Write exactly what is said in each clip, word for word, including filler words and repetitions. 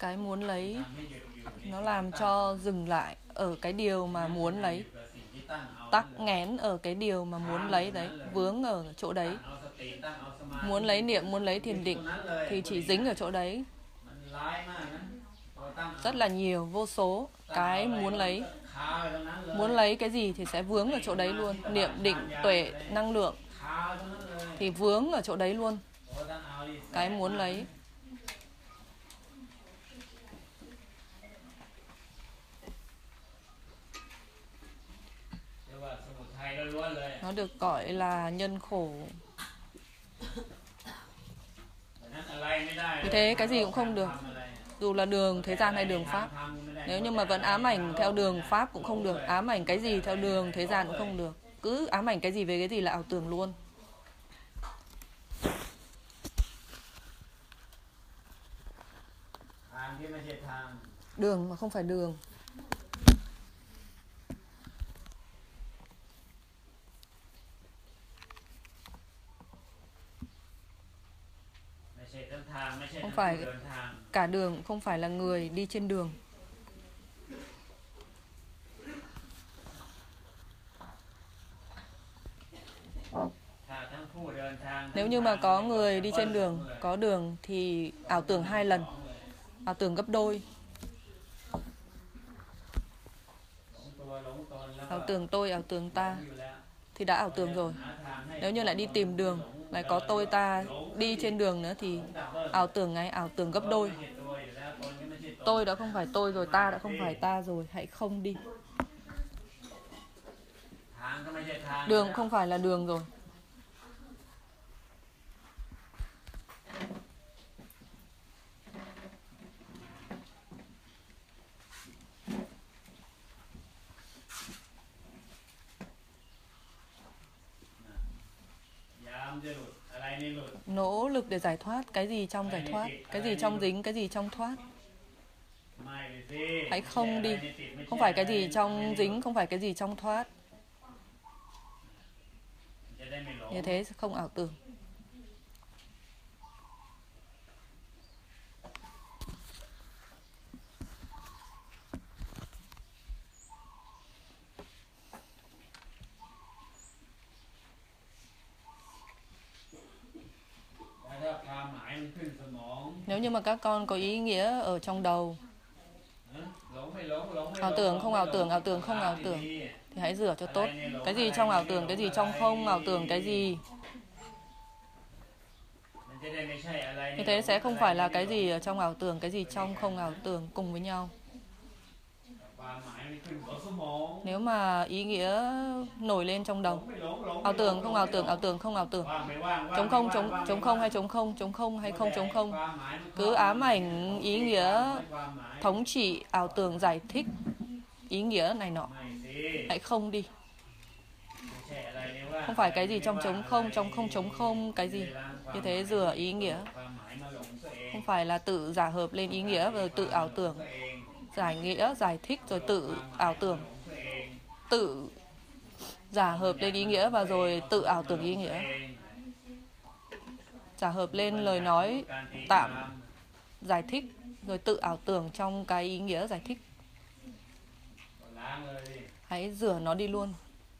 cái muốn lấy nó làm cho dừng lại ở cái điều mà muốn lấy, tắc nghẽn ở cái điều mà muốn lấy đấy, vướng ở chỗ đấy. Muốn lấy niệm, muốn lấy thiền định thì chỉ dính ở chỗ đấy. Rất là nhiều, vô số cái muốn lấy. Muốn lấy cái gì thì sẽ vướng ở chỗ đấy luôn. Niệm, định, tuệ, năng lượng thì vướng ở chỗ đấy luôn. Cái muốn lấy. Nó được gọi là nhân khổ. Vì thế cái gì cũng không được, dù là đường thế gian hay đường pháp. Nếu như mà vẫn ám ảnh theo đường pháp cũng không được, ám ảnh cái gì theo đường thế gian cũng không được. Cứ ám ảnh cái gì về cái gì là ảo tưởng luôn. Đường mà không phải đường. Không phải cả đường, không phải là người đi trên đường. Nếu như mà có người đi trên đường, có đường thì ảo tưởng hai lần, ảo tưởng gấp đôi. Ảo tưởng tôi, ảo tưởng ta thì đã ảo tưởng rồi. Nếu như lại đi tìm đường, lại có tôi ta đi trên đường nữa thì ảo tưởng ngay, ảo tưởng gấp đôi. Tôi đã không phải tôi rồi, ta đã không phải ta rồi, hãy không đi. Đường không phải là đường rồi. Nỗ lực để giải thoát. Cái gì trong giải thoát? Cái gì trong dính? Cái gì trong thoát? Hãy không đi. Không phải cái gì trong dính, không phải cái gì trong thoát. Như thế không ảo tưởng. Nếu như mà các con có ý nghĩa ở trong đầu, ảo tưởng không ảo tưởng, ảo tưởng không ảo tưởng, thì hãy rửa cho tốt. Cái gì trong ảo tưởng, cái gì trong không ảo tưởng, cái gì. Như thế sẽ không phải là cái gì ở trong ảo tưởng, cái gì trong không ảo tưởng cùng với nhau. Nếu mà ý nghĩa nổi lên trong đầu, ảo tưởng không ảo tưởng, ảo tưởng không ảo tưởng, chống không, chống, chống không hay chống không, chống không hay không chống không, cứ ám ảnh ý nghĩa thống trị, ảo tưởng giải thích ý nghĩa này nọ, hãy không đi. Không phải cái gì trong chống không, trong không chống không, cái gì. Như thế rửa ý nghĩa. Không phải là tự giả hợp lên ý nghĩa rồi tự ảo tưởng, giải nghĩa, giải thích rồi tự ảo tưởng, tự giả hợp lên ý nghĩa và rồi tự ảo tưởng ý nghĩa. Giả hợp lên lời nói tạm giải thích rồi tự ảo tưởng trong cái ý nghĩa giải thích. Hãy rửa nó đi luôn.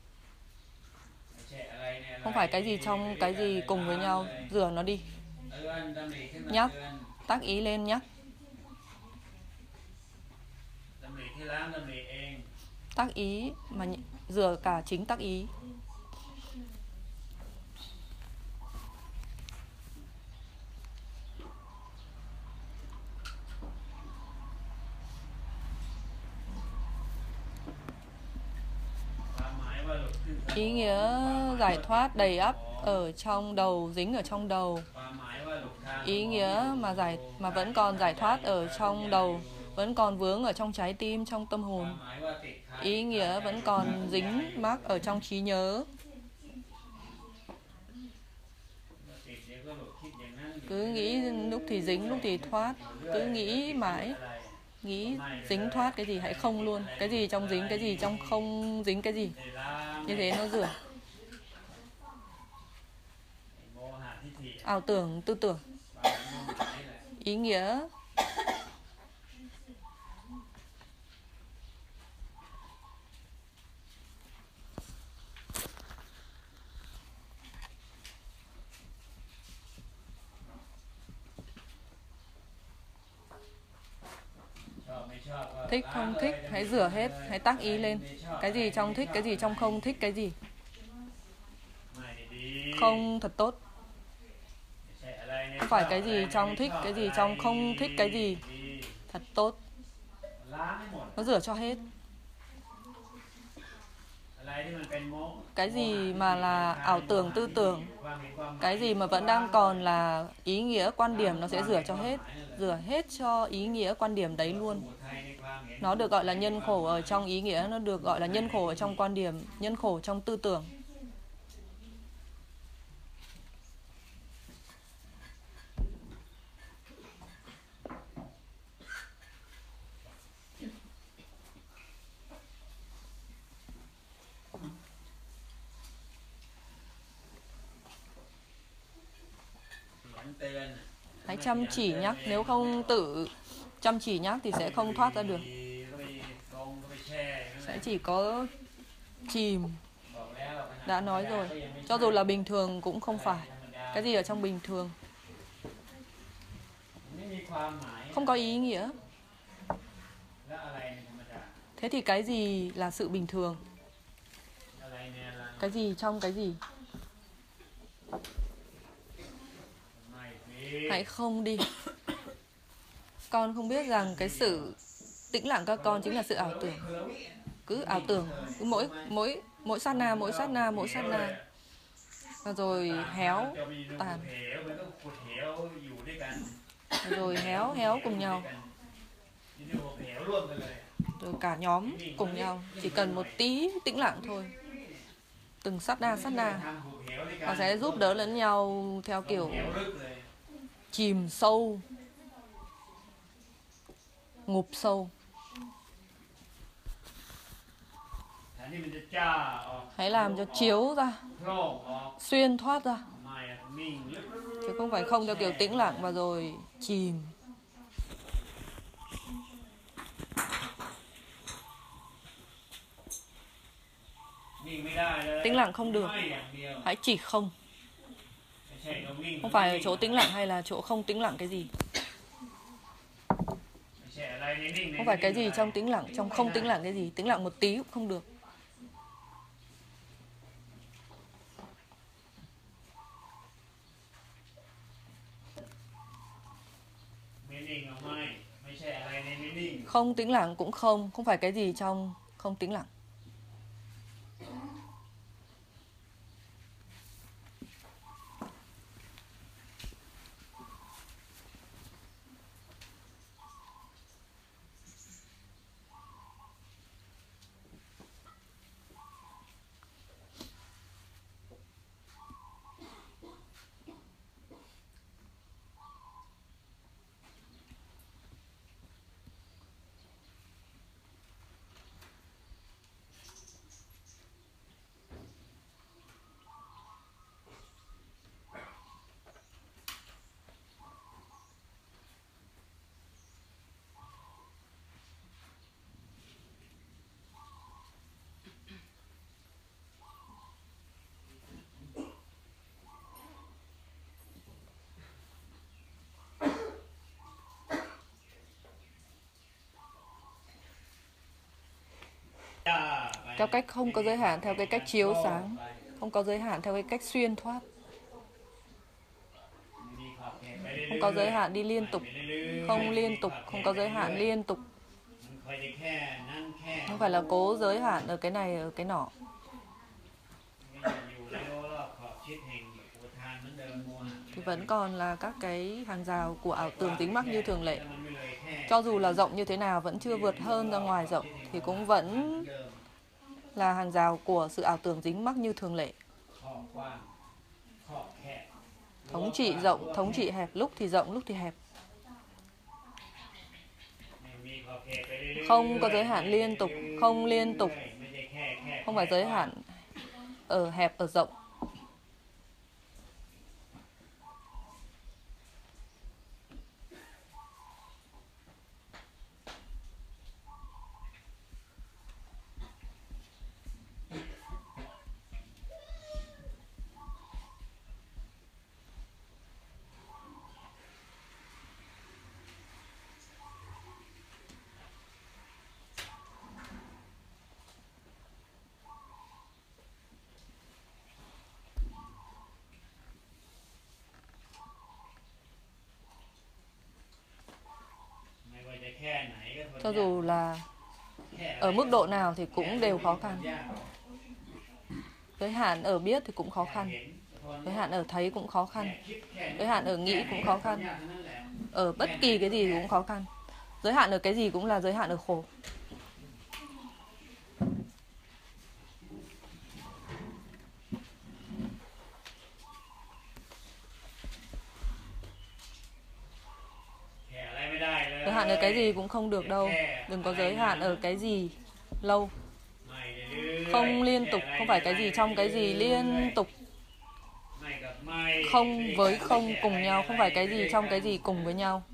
Không phải cái gì trong cái gì cùng với nhau, rửa nó đi. Nhắc, tác ý lên nhắc. Tác ý mà rửa cả chính tác ý. Ý nghĩa giải thoát đầy ắp ở trong đầu, dính ở trong đầu. Ý nghĩa mà giải mà vẫn còn giải thoát ở trong đầu, vẫn còn vướng ở trong trái tim, trong tâm hồn. Ý nghĩa vẫn còn dính mắc ở trong trí nhớ. Cứ nghĩ lúc thì dính, lúc thì thoát. Cứ nghĩ mãi, nghĩ dính thoát cái gì hãy không luôn. Cái gì trong dính, cái gì trong không dính cái gì. Như thế nó rửa. Ảo tưởng, tư tưởng. Ý nghĩa Thích không thích, hãy rửa hết, hãy tác ý lên. Cái gì trong thích, cái gì trong không thích, cái gì. Không thật tốt. Không phải cái gì trong thích, cái gì trong không thích, cái gì. Thật tốt. Nó rửa cho hết. Cái gì mà là ảo tưởng tư tưởng, cái gì mà vẫn đang còn là ý nghĩa quan điểm, nó sẽ rửa cho hết. Rửa hết cho ý nghĩa quan điểm đấy luôn. Nó được gọi là nhân khổ ở trong ý nghĩa, nó được gọi là nhân khổ ở trong quan điểm, nhân khổ trong tư tưởng. Hãy chăm chỉ nhắc, nếu không tự chăm chỉ nhắc thì sẽ không thoát ra được. Sẽ chỉ có chìm. Đã nói rồi, cho dù là bình thường cũng không phải. Cái gì ở trong bình thường không có ý nghĩa. Thế thì cái gì là sự bình thường? Cái gì trong cái gì? Hãy không đi. Con không biết rằng cái sự tĩnh lặng các con chính là sự ảo tưởng. Cứ ảo tưởng, cứ mỗi mỗi mỗi sát na, mỗi sát na, mỗi sát na. Và rồi héo tàn. Rồi héo héo cùng nhau. Rồi cả nhóm cùng nhau. Chỉ cần một tí tĩnh lặng thôi. Từng sát na sát na. Và sẽ giúp đỡ lẫn nhau theo kiểu chìm sâu, ngụp sâu. Hãy làm cho chiếu ra, xuyên thoát ra. Chứ không phải không theo kiểu tĩnh lặng và rồi chìm. Tĩnh lặng không được. Hãy chỉ không. Không phải ở chỗ tĩnh lặng hay là chỗ không tĩnh lặng cái gì. Không phải cái gì trong tĩnh lặng, trong không tĩnh lặng cái gì. Tĩnh lặng một tí cũng không được. Không tĩnh lặng cũng không. Không phải cái gì trong không tĩnh lặng. Theo cách không có giới hạn, theo cái cách chiếu sáng. Không có giới hạn theo cái cách xuyên thoát. Không có giới hạn đi liên tục. Không liên tục, không có giới hạn liên tục. Không phải là cố giới hạn ở cái này, ở cái nọ. Thì vẫn còn là các cái hàng rào của ảo tưởng dính mắc như thường lệ. Cho dù là rộng như thế nào, vẫn chưa vượt hơn ra ngoài rộng, thì cũng vẫn là hàng rào của sự ảo tưởng dính mắc như thường lệ. Thống trị rộng, thống trị hẹp, lúc thì rộng, lúc thì hẹp. Không có giới hạn liên tục, không liên tục. Không phải giới hạn ở hẹp, ở rộng. Cho dù là ở mức độ nào thì cũng đều khó khăn. Giới hạn ở biết thì cũng khó khăn. Giới hạn ở thấy cũng khó khăn. Giới hạn ở nghĩ cũng khó khăn. Ở bất kỳ cái gì cũng khó khăn. Giới hạn ở cái gì cũng là giới hạn ở khổ. Giới hạn ở cái gì cũng không được đâu. Đừng có giới hạn ở cái gì lâu. Không liên tục, không phải cái gì trong cái gì liên tục. Không với không cùng nhau, không phải cái gì trong cái gì cùng với nhau.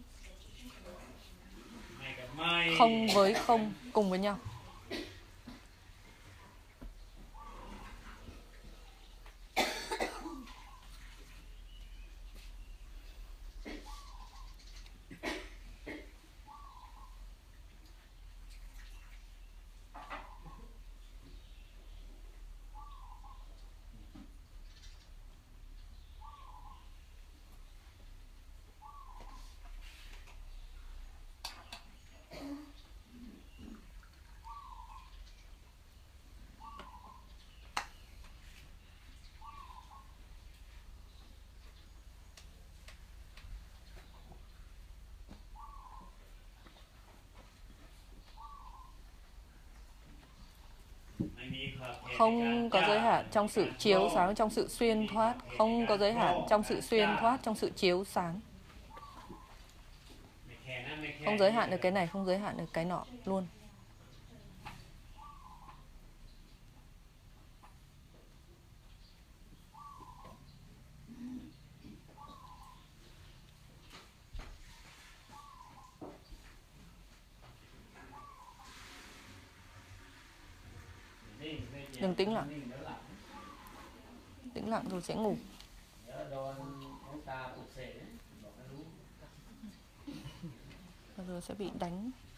Không với không cùng với nhau. Không có giới hạn trong sự chiếu sáng, trong sự xuyên thoát. Không có giới hạn trong sự xuyên thoát, trong sự chiếu sáng. Không giới hạn được cái này, không giới hạn được cái nọ luôn. Đừng tĩnh lặng. Tĩnh lặng rồi sẽ ngủ. Rồi sẽ bị đánh.